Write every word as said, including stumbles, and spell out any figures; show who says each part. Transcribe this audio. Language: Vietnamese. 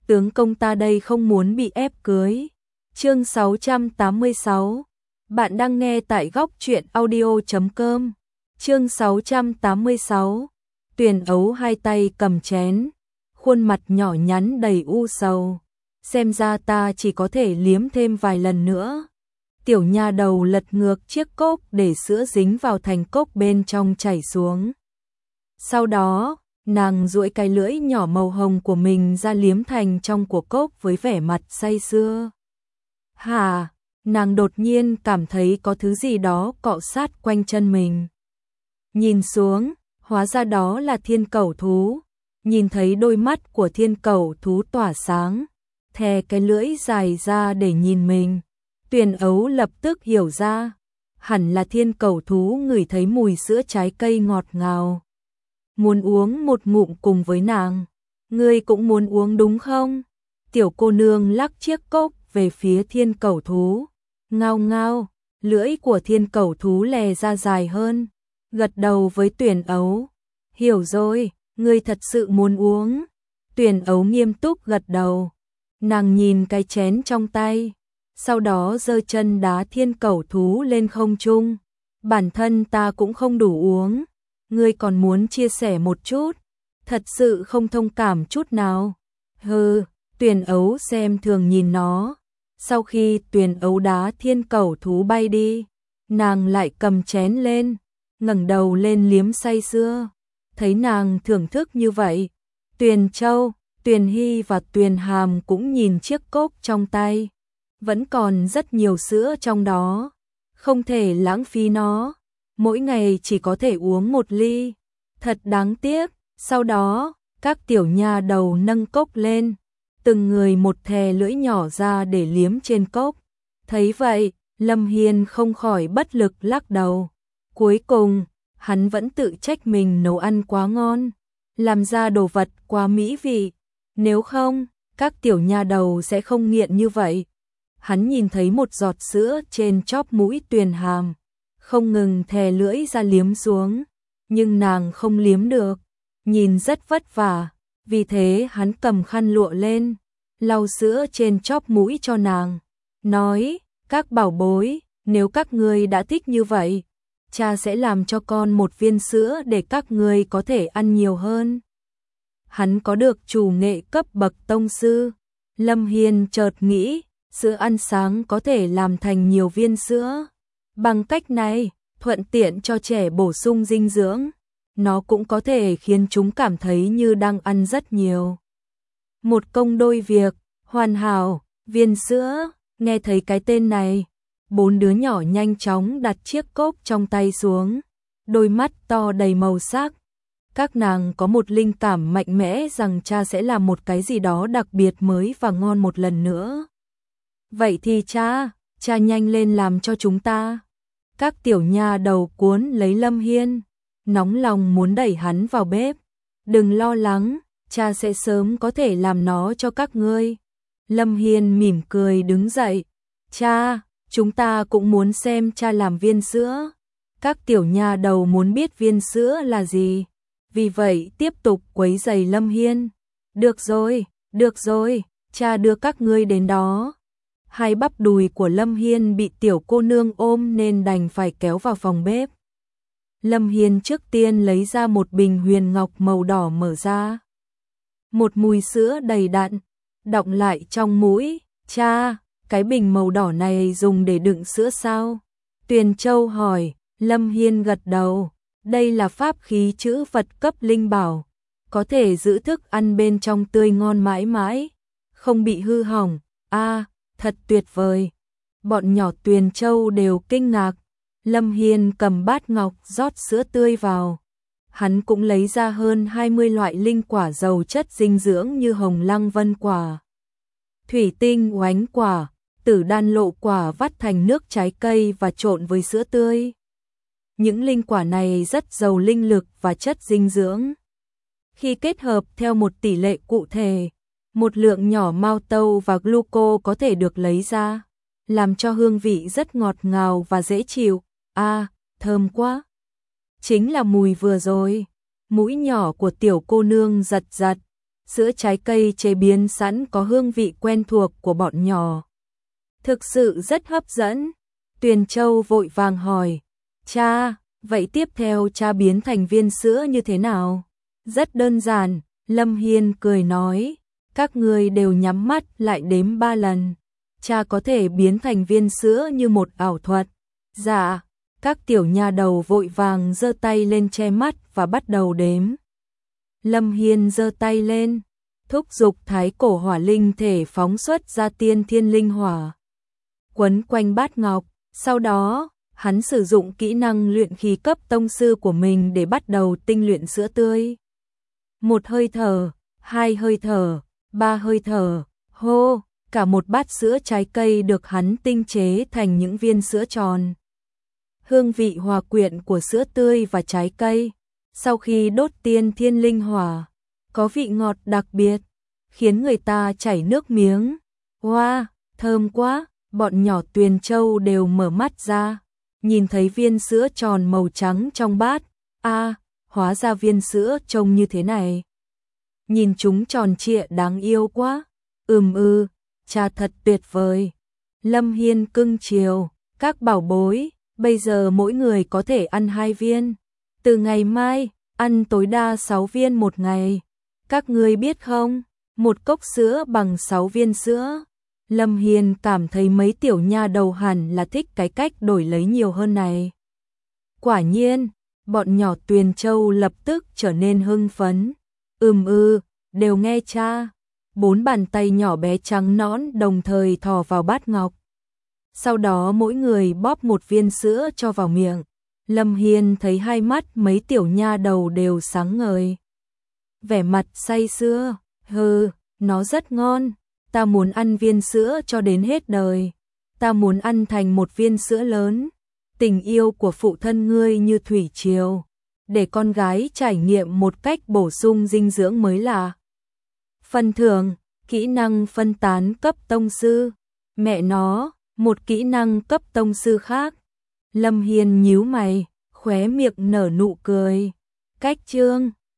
Speaker 1: tướng công ta đây không muốn bị ép cưới. Chương sáu trăm tám mươi sáu. Bạn đang nghe tại góc truyện audio chấm com. Chương sáu trăm tám mươi sáu. Tuyền Ấu hai tay cầm chén, khuôn mặt nhỏ nhắn đầy u sầu. Xem ra ta chỉ có thể liếm thêm vài lần nữa. Tiểu nha đầu lật ngược chiếc cốc để sữa dính vào thành cốc bên trong chảy xuống. Sau đó, nàng duỗi cái lưỡi nhỏ màu hồng của mình ra liếm thành trong của cốc với vẻ mặt say sưa. Hà, nàng đột nhiên cảm thấy có thứ gì đó cọ sát quanh chân mình. Nhìn xuống, hóa ra đó là thiên cẩu thú. Nhìn thấy đôi mắt của thiên cẩu thú tỏa sáng, thè cái lưỡi dài ra để nhìn mình. Tuyền Ấu lập tức hiểu ra, hẳn là thiên cẩu thú ngửi thấy mùi sữa trái cây ngọt ngào, muốn uống một ngụm cùng với nàng. Ngươi cũng muốn uống đúng không? Tiểu cô nương lắc chiếc cốc về phía thiên cẩu thú. Ngao ngao, lưỡi của thiên cẩu thú lè ra dài hơn, gật đầu với Tuyền Ấu. Hiểu rồi, ngươi thật sự muốn uống. Tuyền Ấu nghiêm túc gật đầu. Nàng nhìn cái chén trong tay, sau đó giơ chân đá thiên cẩu thú lên không trung. Bản thân ta cũng không đủ uống, ngươi còn muốn chia sẻ một chút, thật sự không thông cảm chút nào. Hừ, Tuyền Ấu xem thường nhìn nó. Sau khi Tuyền Ấu đá thiên cẩu thú bay đi, nàng lại cầm chén lên, ngẩng đầu lên liếm say sưa. Thấy nàng thưởng thức như vậy, Tuyền Châu, Tuyền Hy và Tuyền Hàm cũng nhìn chiếc cốc trong tay. Vẫn còn rất nhiều sữa trong đó, không thể lãng phí nó. Mỗi ngày chỉ có thể uống một ly, thật đáng tiếc. Sau đó, các tiểu nha đầu nâng cốc lên, từng người một thè lưỡi nhỏ ra để liếm trên cốc. Thấy vậy, Lâm Hiên không khỏi bất lực lắc đầu. Cuối cùng, hắn vẫn tự trách mình nấu ăn quá ngon, làm ra đồ vật quá mỹ vị. Nếu không, các tiểu nha đầu sẽ không nghiện như vậy. Hắn nhìn thấy một giọt sữa trên chóp mũi Tuyền Hàm, không ngừng thè lưỡi ra liếm xuống, nhưng nàng không liếm được, nhìn rất vất vả. Vì thế hắn cầm khăn lụa lên, lau sữa trên chóp mũi cho nàng, nói: các bảo bối, nếu các ngươi đã thích như vậy, cha sẽ làm cho con một viên sữa để các ngươi có thể ăn nhiều hơn. Hắn có được chủ nghệ cấp bậc tông sư. Lâm Hiên chợt nghĩ, sữa ăn sáng có thể làm thành nhiều viên sữa. Bằng cách này, thuận tiện cho trẻ bổ sung dinh dưỡng, nó cũng có thể khiến chúng cảm thấy như đang ăn rất nhiều. Một công đôi việc, hoàn hảo. Viên sữa, nghe thấy cái tên này, bốn đứa nhỏ nhanh chóng đặt chiếc cốc trong tay xuống, đôi mắt to đầy màu sắc. Các nàng có một linh cảm mạnh mẽ rằng cha sẽ làm một cái gì đó đặc biệt mới và ngon một lần nữa. Vậy thì cha, cha nhanh lên làm cho chúng ta. Các tiểu nha đầu cuốn lấy Lâm Hiên, nóng lòng muốn đẩy hắn vào bếp. Đừng lo lắng, cha sẽ sớm có thể làm nó cho các ngươi. Lâm Hiên mỉm cười đứng dậy. Cha, chúng ta cũng muốn xem cha làm viên sữa. Các tiểu nha đầu muốn biết viên sữa là gì, vì vậy tiếp tục quấy rầy Lâm Hiên. Được rồi, được rồi, cha đưa các ngươi đến đó. Hai bắp đùi của Lâm Hiên bị tiểu cô nương ôm nên đành phải kéo vào phòng bếp. Lâm Hiên trước tiên lấy ra một bình huyền ngọc màu đỏ mở ra. Một mùi sữa đầy đặn, đọng lại trong mũi. Cha, cái bình màu đỏ này dùng để đựng sữa sao? Tuyền Châu hỏi. Lâm Hiên gật đầu. Đây là pháp khí trữ vật cấp linh bảo, có thể giữ thức ăn bên trong tươi ngon mãi mãi, không bị hư hỏng. A, à, thật tuyệt vời. Bọn nhỏ Tuyền Châu đều kinh ngạc. Lâm Hiên cầm bát ngọc rót sữa tươi vào. Hắn cũng lấy ra hơn hai mươi loại linh quả giàu chất dinh dưỡng như hồng lăng vân quả, thủy tinh oánh quả, tử đan lộ quả vắt thành nước trái cây và trộn với sữa tươi. Những linh quả này rất giàu linh lực và chất dinh dưỡng. Khi kết hợp theo một tỷ lệ cụ thể, một lượng nhỏ mao tâu và gluco có thể được lấy ra, làm cho hương vị rất ngọt ngào và dễ chịu. A, à, thơm quá. Chính là mùi vừa rồi. Mũi nhỏ của tiểu cô nương giật giật. sữa trái cây chế biến sẵn có hương vị quen thuộc của bọn nhỏ. Thực sự rất hấp dẫn. Tuyền Châu vội vàng hỏi, cha, vậy tiếp theo cha biến thành viên sữa như thế nào? Rất đơn giản, Lâm Hiên cười nói, các ngươi đều nhắm mắt lại đếm ba lần. Cha có thể biến thành viên sữa như một ảo thuật. Dạ, các tiểu nha đầu vội vàng giơ tay lên che mắt và bắt đầu đếm. Lâm Hiên giơ tay lên, thúc giục thái cổ hỏa linh thể phóng xuất ra tiên thiên linh hỏa, quấn quanh bát ngọc. Sau đó, hắn sử dụng kỹ năng luyện khí cấp tông sư của mình để bắt đầu tinh luyện sữa tươi. Một hơi thở, hai hơi thở, ba hơi thở, hô, cả một bát sữa trái cây được hắn tinh chế thành những viên sữa tròn. Hương vị hòa quyện của sữa tươi và trái cây, sau khi đốt tiên thiên linh hỏa, có vị ngọt đặc biệt, khiến người ta chảy nước miếng. Wow, thơm quá, bọn nhỏ Tuyền Châu đều mở mắt ra, nhìn thấy viên sữa tròn màu trắng trong bát. A, à, hóa ra viên sữa trông như thế này. Nhìn chúng tròn trịa đáng yêu quá. Ừm ư, cha thật tuyệt vời. Lâm Hiên cưng chiều, các bảo bối, bây giờ mỗi người có thể ăn hai viên. Từ ngày mai, ăn tối đa sáu viên một ngày. Các ngươi biết không, một cốc sữa bằng sáu viên sữa. Lâm Hiên cảm thấy mấy tiểu nha đầu hẳn là thích cái cách đổi lấy nhiều hơn này. Quả nhiên, bọn nhỏ Tuyền Châu lập tức trở nên hưng phấn. Ừm ư, đều nghe cha. Bốn bàn tay nhỏ bé trắng nõn đồng thời thò vào bát ngọc. Sau đó mỗi người bóp một viên sữa cho vào miệng. Lâm Hiên thấy hai mắt mấy tiểu nha đầu đều sáng ngời. Vẻ mặt say sưa, hừ, nó rất ngon. Ta muốn ăn viên sữa cho đến hết đời. Ta muốn ăn thành một viên sữa lớn. Tình yêu của phụ thân ngươi như thủy triều, để con gái trải nghiệm một cách bổ sung dinh dưỡng mới lạ. Phần thưởng, kỹ năng phân tán cấp tông sư. Mẹ nó, một kỹ năng cấp tông sư khác. Lâm Hiên nhíu mày, khóe miệng nở nụ cười. Cách chương